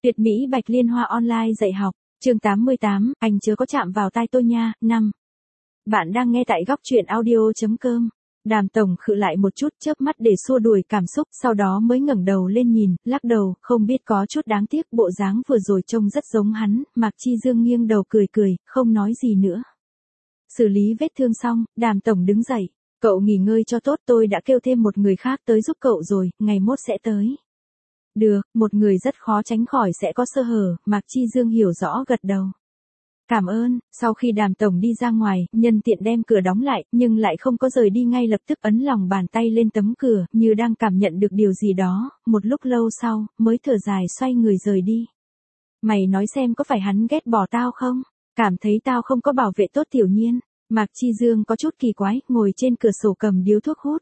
Tuyệt mỹ Bạch Liên Hoa online dạy học, chương 88, anh chớ có chạm vào tai tôi nha, 5. Bạn đang nghe tại góc truyện audio.com. Đàm Tổng khựng lại một chút, chớp mắt để xua đuổi cảm xúc, sau đó mới ngẩng đầu lên nhìn, lắc đầu, không biết có chút đáng tiếc, bộ dáng vừa rồi trông rất giống hắn. Mạc Chi Dương nghiêng đầu cười cười, không nói gì nữa. Xử lý vết thương xong, Đàm Tổng đứng dậy, cậu nghỉ ngơi cho tốt, tôi đã kêu thêm một người khác tới giúp cậu rồi, ngày mốt sẽ tới. Được, một người rất khó tránh khỏi sẽ có sơ hở, Mạc Chi Dương hiểu rõ gật đầu. Cảm ơn. Sau khi Đàm Tổng đi ra ngoài, nhân tiện đem cửa đóng lại, nhưng lại không có rời đi ngay lập tức, ấn lòng bàn tay lên tấm cửa, như đang cảm nhận được điều gì đó, một lúc lâu sau, mới thở dài xoay người rời đi. Mày nói xem có phải hắn ghét bỏ tao không? Cảm thấy tao không có bảo vệ tốt Tiểu Nhiên. Mạc Chi Dương có chút kỳ quái, ngồi trên cửa sổ cầm điếu thuốc hút.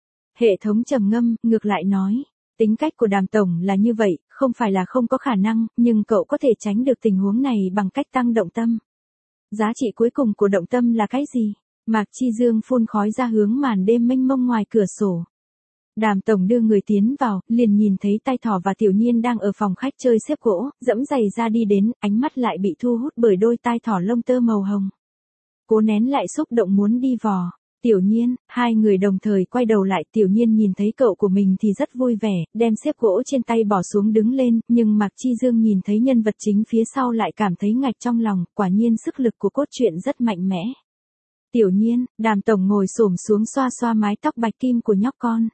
Hệ thống trầm ngâm, ngược lại nói. Tính cách của Đàm Tổng là như vậy, không phải là không có khả năng, nhưng cậu có thể tránh được tình huống này bằng cách tăng động tâm. Giá trị cuối cùng của động tâm là cái gì? Mạc Chi Dương phun khói ra hướng màn đêm mênh mông ngoài cửa sổ. Đàm Tổng đưa người tiến vào, liền nhìn thấy Tai Thỏ và Tiểu Nhiên đang ở phòng khách chơi xếp gỗ, dẫm giày ra đi đến, ánh mắt lại bị thu hút bởi đôi tai thỏ lông tơ màu hồng. Cố nén lại xúc động muốn đi vò. Tiểu Nhiên, hai người đồng thời quay đầu lại, Tiểu Nhiên nhìn thấy cậu của mình thì rất vui vẻ, đem xếp gỗ trên tay bỏ xuống đứng lên, nhưng Mạc Chi Dương nhìn thấy nhân vật chính phía sau lại cảm thấy ngạch trong lòng, quả nhiên sức lực của cốt truyện rất mạnh mẽ. Tiểu Nhiên, Đàm Tổng ngồi xổm xuống xoa xoa mái tóc bạch kim của nhóc con.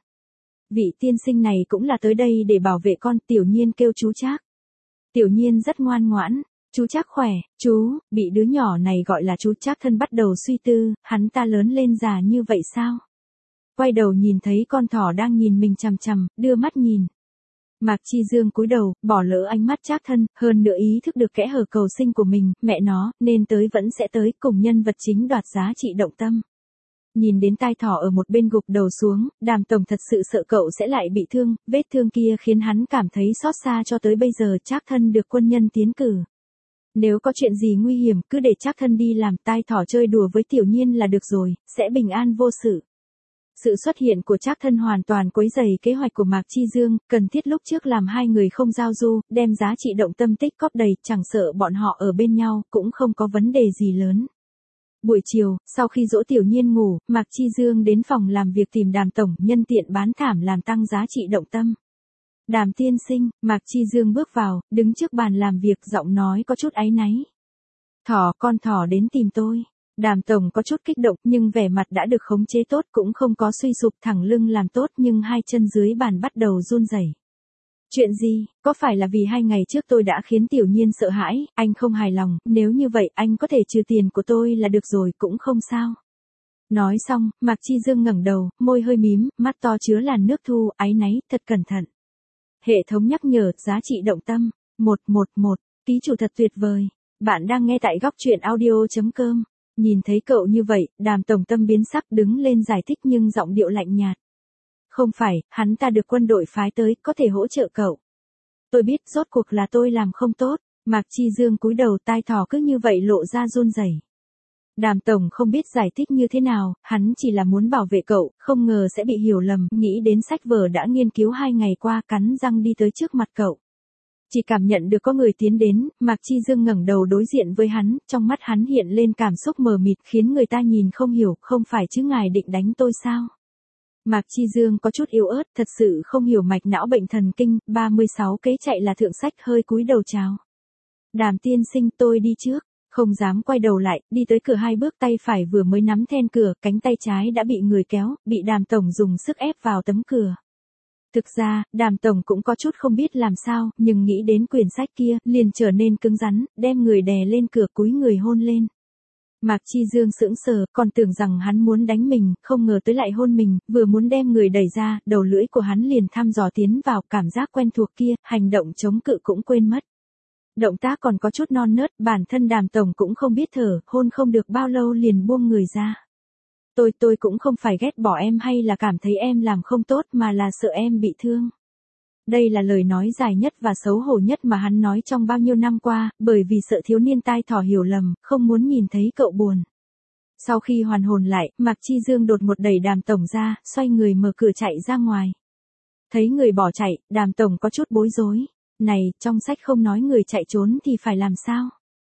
Vị tiên sinh này cũng là tới đây để bảo vệ con, Tiểu Nhiên kêu chú Trác. Tiểu Nhiên rất ngoan ngoãn. Chú Trác khỏe, chú, bị đứa nhỏ này gọi là chú Trác thân bắt đầu suy tư, hắn ta lớn lên già như vậy sao? Quay đầu nhìn thấy con thỏ đang nhìn mình chằm chằm, đưa mắt nhìn. Mạc Chi Dương cúi đầu, bỏ lỡ ánh mắt Trác thân, hơn nữa ý thức được kẽ hở cầu sinh của mình, mẹ nó, nên tới vẫn sẽ tới, cùng nhân vật chính đoạt giá trị động tâm. Nhìn đến tai thỏ ở một bên gục đầu xuống, Đàm Tổng thật sự sợ cậu sẽ lại bị thương, vết thương kia khiến hắn cảm thấy xót xa cho tới bây giờ. Trác thân được quân nhân tiến cử. Nếu có chuyện gì nguy hiểm cứ để Trác thân đi làm, tai thỏ chơi đùa với Tiểu Nhiên là được rồi, sẽ bình an vô sự. Sự xuất hiện của Trác thân hoàn toàn quấy rầy kế hoạch của Mạc Chi Dương, cần thiết lúc trước làm hai người không giao du, đem giá trị động tâm tích cóp đầy, chẳng sợ bọn họ ở bên nhau, cũng không có vấn đề gì lớn. Buổi chiều, sau khi dỗ Tiểu Nhiên ngủ, Mạc Chi Dương đến phòng làm việc tìm Đàm Tổng, nhân tiện bán thảm làm tăng giá trị động tâm. Đàm tiên sinh, Mạc Chi Dương bước vào, đứng trước bàn làm việc, giọng nói có chút áy náy. Con thỏ đến tìm tôi. Đàm Tổng có chút kích động, nhưng vẻ mặt đã được khống chế tốt, cũng không có suy sụp, thẳng lưng làm tốt, nhưng hai chân dưới bàn bắt đầu run rẩy. Chuyện gì, có phải là vì 2 ngày trước tôi đã khiến Tiểu Nhiên sợ hãi, anh không hài lòng, nếu như vậy anh có thể trừ tiền của tôi là được rồi, cũng không sao. Nói xong, Mạc Chi Dương ngẩng đầu, môi hơi mím, mắt to chứa làn nước thu, áy náy, thật cẩn thận. Hệ thống nhắc nhở, giá trị động tâm, 111, ký chủ thật tuyệt vời. Bạn đang nghe tại góc truyện audio.com. Nhìn thấy cậu như vậy, Đàm Tổng tâm biến sắc, đứng lên giải thích nhưng giọng điệu lạnh nhạt. Không phải, hắn ta được quân đội phái tới, có thể hỗ trợ cậu. Tôi biết, rốt cuộc là tôi làm không tốt. Mạc Chi Dương cúi đầu, tai thỏ cứ như vậy lộ ra run rẩy. Đàm Tổng không biết giải thích như thế nào, hắn chỉ là muốn bảo vệ cậu, không ngờ sẽ bị hiểu lầm, nghĩ đến sách vở đã nghiên cứu 2 ngày qua, cắn răng đi tới trước mặt cậu. Chỉ cảm nhận được có người tiến đến, Mạc Chi Dương ngẩng đầu đối diện với hắn, trong mắt hắn hiện lên cảm xúc mờ mịt khiến người ta nhìn không hiểu, không phải chứ ngài định đánh tôi sao? Mạc Chi Dương có chút yếu ớt, thật sự không hiểu mạch não bệnh thần kinh, 36 kế chạy là thượng sách, hơi cúi đầu chào. Đàm tiên sinh, tôi đi trước. Không dám quay đầu lại, đi tới cửa 2 bước, tay phải vừa mới nắm then cửa, cánh tay trái đã bị người kéo, bị Đàm Tổng dùng sức ép vào tấm cửa. Thực ra, Đàm Tổng cũng có chút không biết làm sao, nhưng nghĩ đến quyển sách kia, liền trở nên cứng rắn, đem người đè lên cửa, cúi người hôn lên. Mạc Chi Dương sững sờ, còn tưởng rằng hắn muốn đánh mình, không ngờ tới lại hôn mình, vừa muốn đem người đẩy ra, đầu lưỡi của hắn liền thăm dò tiến vào, cảm giác quen thuộc kia, hành động chống cự cũng quên mất. Động tác còn có chút non nớt, bản thân Đàm Tổng cũng không biết thở, hôn không được bao lâu liền buông người ra. Tôi cũng không phải ghét bỏ em hay là cảm thấy em làm không tốt, mà là sợ em bị thương. Đây là lời nói dài nhất và xấu hổ nhất mà hắn nói trong bao nhiêu năm qua, bởi vì sợ thiếu niên tai thỏ hiểu lầm, không muốn nhìn thấy cậu buồn. Sau khi hoàn hồn lại, Mạc Chi Dương đột ngột đẩy Đàm Tổng ra, xoay người mở cửa chạy ra ngoài. Thấy người bỏ chạy, Đàm Tổng có chút bối rối. Này, trong sách không nói người chạy trốn thì phải làm sao?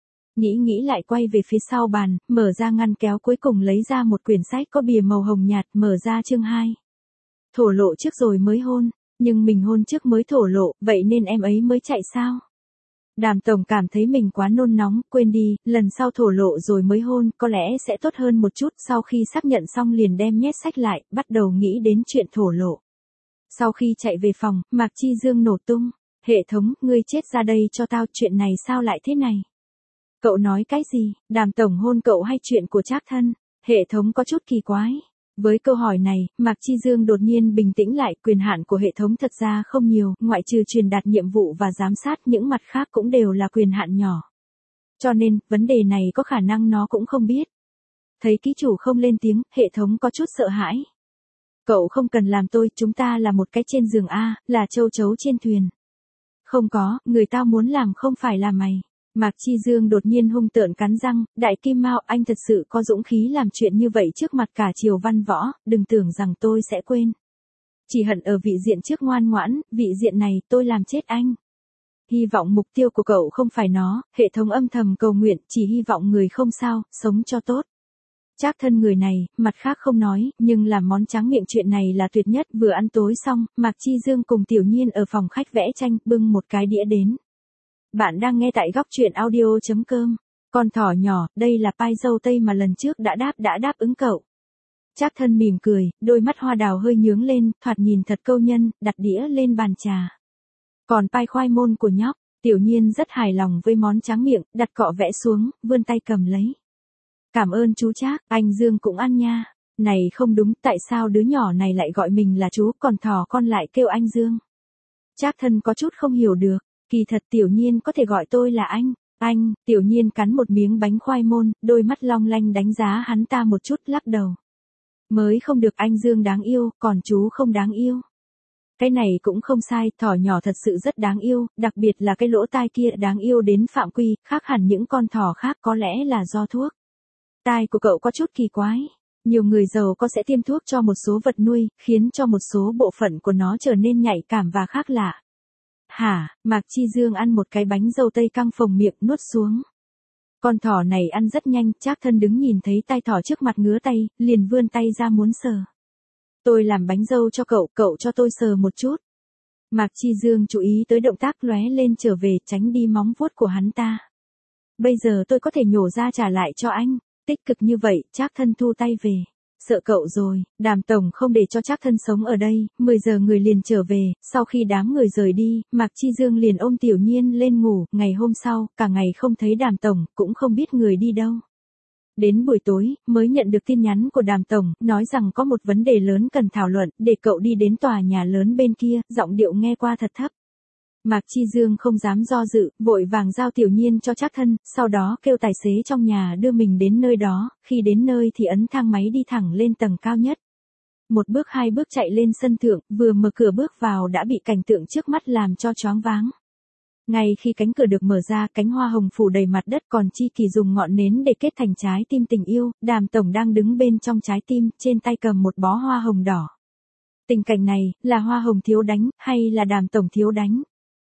Nghĩ lại quay về phía sau bàn, mở ra ngăn kéo cuối cùng lấy ra một quyển sách có bìa màu hồng nhạt, mở ra chương 2. Thổ lộ trước rồi mới hôn, nhưng mình hôn trước mới thổ lộ, vậy nên em ấy mới chạy sao? Đàm tổng cảm thấy mình quá nôn nóng, quên đi, lần sau thổ lộ rồi mới hôn, có lẽ sẽ tốt hơn một chút. Sau khi xác nhận xong liền đem nhét sách lại, bắt đầu nghĩ đến chuyện thổ lộ. Sau khi chạy về phòng, Mạc Chi Dương nổ tung. Hệ thống, ngươi chết ra đây cho tao, chuyện này sao lại thế này? Cậu nói cái gì? Đàm tổng hôn cậu hay chuyện của Trác Thân? Hệ thống có chút kỳ quái. Với câu hỏi này, Mạc Chi Dương đột nhiên bình tĩnh lại, quyền hạn của hệ thống thật ra không nhiều, ngoại trừ truyền đạt nhiệm vụ và giám sát, những mặt khác cũng đều là quyền hạn nhỏ. Cho nên, vấn đề này có khả năng nó cũng không biết. Thấy ký chủ không lên tiếng, hệ thống có chút sợ hãi. Cậu không cần làm tôi, chúng ta là một cái trên giường A, là châu chấu trên thuyền. Không có, người tao muốn làm không phải là mày. Mạc Chi Dương đột nhiên hung tợn cắn răng, Đại Kim Mao, anh thật sự có dũng khí làm chuyện như vậy trước mặt cả triều văn võ, đừng tưởng rằng tôi sẽ quên. Chỉ hận ở vị diện trước ngoan ngoãn, vị diện này tôi làm chết anh. Hy vọng mục tiêu của cậu không phải nó, hệ thống âm thầm cầu nguyện, chỉ hy vọng người không sao, sống cho tốt. Trác Thân người này, mặt khác không nói, nhưng làm món tráng miệng chuyện này là tuyệt nhất. Vừa ăn tối xong, Mạc Chi Dương cùng Tiểu Nhiên ở phòng khách vẽ tranh, bưng một cái đĩa đến. Bạn đang nghe tại góc truyện audio.com. Con thỏ nhỏ, đây là pai dâu tây mà lần trước đã đáp ứng cậu. Trác Thân mỉm cười, đôi mắt hoa đào hơi nhướng lên, thoạt nhìn thật câu nhân, đặt đĩa lên bàn trà. Còn pai khoai môn của nhóc, Tiểu Nhiên rất hài lòng với món tráng miệng, đặt cọ vẽ xuống, vươn tay cầm lấy. Cảm ơn chú Trác, anh Dương cũng ăn nha. Này không đúng, tại sao đứa nhỏ này lại gọi mình là chú, còn thỏ con lại kêu anh Dương? Trác Thân có chút không hiểu được, kỳ thật Tiểu Nhiên có thể gọi tôi là anh. Anh, Tiểu Nhiên cắn một miếng bánh khoai môn, đôi mắt long lanh đánh giá hắn ta một chút, lắc đầu. Mới không được, anh Dương đáng yêu, còn chú không đáng yêu. Cái này cũng không sai, thỏ nhỏ thật sự rất đáng yêu, đặc biệt là cái lỗ tai kia đáng yêu đến phạm quy, khác hẳn những con thỏ khác, có lẽ là do thuốc. Tai của cậu có chút kỳ quái. Nhiều người giàu có sẽ tiêm thuốc cho một số vật nuôi, khiến cho một số bộ phận của nó trở nên nhạy cảm và khác lạ. Hả? Mạc Chi Dương ăn một cái bánh dâu tây căng phồng miệng nuốt xuống. Con thỏ này ăn rất nhanh, Trác Thân đứng nhìn thấy tai thỏ trước mặt ngứa tay, liền vươn tay ra muốn sờ. Tôi làm bánh dâu cho cậu, cậu cho tôi sờ một chút. Mạc Chi Dương chú ý tới động tác lóe lên trở về, tránh đi móng vuốt của hắn ta. Bây giờ tôi có thể nhổ ra trả lại cho anh. Tích cực như vậy, Trác Thân thu tay về. Sợ cậu rồi, Đàm tổng không để cho Trác Thân sống ở đây, 10 giờ người liền trở về, sau khi đám người rời đi, Mạc Chi Dương liền ôm Tiểu Nhiên lên ngủ, ngày hôm sau, cả ngày không thấy Đàm tổng, cũng không biết người đi đâu. Đến buổi tối, mới nhận được tin nhắn của Đàm tổng, nói rằng có một vấn đề lớn cần thảo luận, để cậu đi đến tòa nhà lớn bên kia, giọng điệu nghe qua thật thấp. Mạc Chi Dương không dám do dự, vội vàng giao Tiểu Nhiên cho Trác Thân, sau đó kêu tài xế trong nhà đưa mình đến nơi đó, khi đến nơi thì ấn thang máy đi thẳng lên tầng cao nhất. Một bước hai bước chạy lên sân thượng, vừa mở cửa bước vào đã bị cảnh tượng trước mắt làm cho choáng váng. Ngay khi cánh cửa được mở ra, cánh hoa hồng phủ đầy mặt đất, còn Chi Kỳ dùng ngọn nến để kết thành trái tim tình yêu, Đàm tổng đang đứng bên trong trái tim, trên tay cầm một bó hoa hồng đỏ. Tình cảnh này, là hoa hồng thiếu đánh, hay là Đàm tổng thiếu đánh?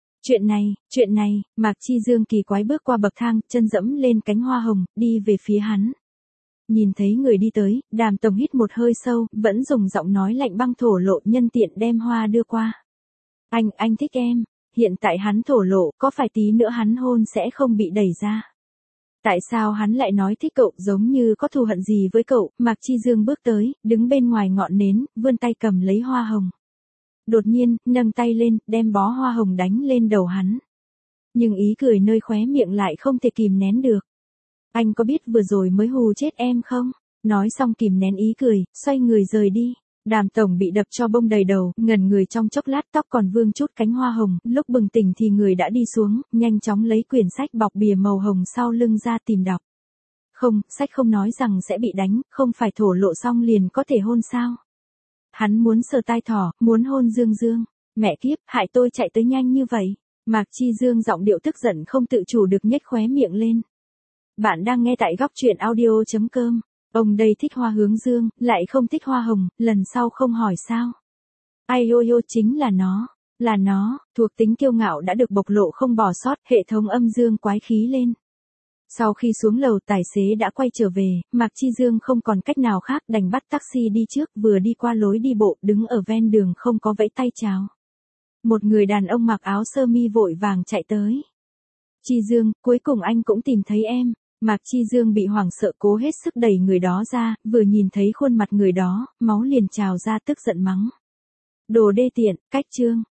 Chuyện này, Mạc Chi Dương kỳ quái bước qua bậc thang, chân dẫm lên cánh hoa hồng, đi về phía hắn. Nhìn thấy người đi tới, Đàm tổng hít một hơi sâu, vẫn dùng giọng nói lạnh băng thổ lộ, nhân tiện đem hoa đưa qua. Anh thích em. Hiện tại hắn thổ lộ, có phải tí nữa hắn hôn sẽ không bị đẩy ra? Tại sao hắn lại nói thích cậu, giống như có thù hận gì với cậu? Mạc Chi Dương bước tới, đứng bên ngoài ngọn nến, vươn tay cầm lấy hoa hồng. Đột nhiên, nâng tay lên, đem bó hoa hồng đánh lên đầu hắn. Nhưng ý cười nơi khóe miệng lại không thể kìm nén được. Anh có biết vừa rồi mới hù chết em không? Nói xong kìm nén ý cười, xoay người rời đi. Đàm tổng bị đập cho bông đầy đầu, ngẩn người trong chốc lát, tóc còn vương chút cánh hoa hồng, lúc bừng tỉnh thì người đã đi xuống, nhanh chóng lấy quyển sách bọc bìa màu hồng sau lưng ra tìm đọc. Không, sách không nói rằng sẽ bị đánh, không phải thổ lộ xong liền có thể hôn sao? Hắn muốn sờ tai thỏ, muốn hôn Dương Dương. Mẹ kiếp, hại tôi chạy tới nhanh như vậy. Mạc Chi Dương giọng điệu tức giận không tự chủ được nhếch khóe miệng lên. Bạn đang nghe tại góc truyện audio.com. Ông đây thích hoa hướng dương, lại không thích hoa hồng, lần sau không hỏi sao. Ai ôi ôi, chính là nó. Là nó, thuộc tính kiêu ngạo đã được bộc lộ không bỏ sót, hệ thống âm dương quái khí lên. Sau khi xuống lầu tài xế đã quay trở về, Mạc Chi Dương không còn cách nào khác đành bắt taxi đi trước, vừa đi qua lối đi bộ đứng ở ven đường không có vẫy tay chào. Một người đàn ông mặc áo sơ mi vội vàng chạy tới. Chi Dương, cuối cùng anh cũng tìm thấy em. Mạc Chi Dương bị hoảng sợ cố hết sức đẩy người đó ra, vừa nhìn thấy khuôn mặt người đó, máu liền trào ra tức giận mắng. Đồ đê tiện, cách Trương.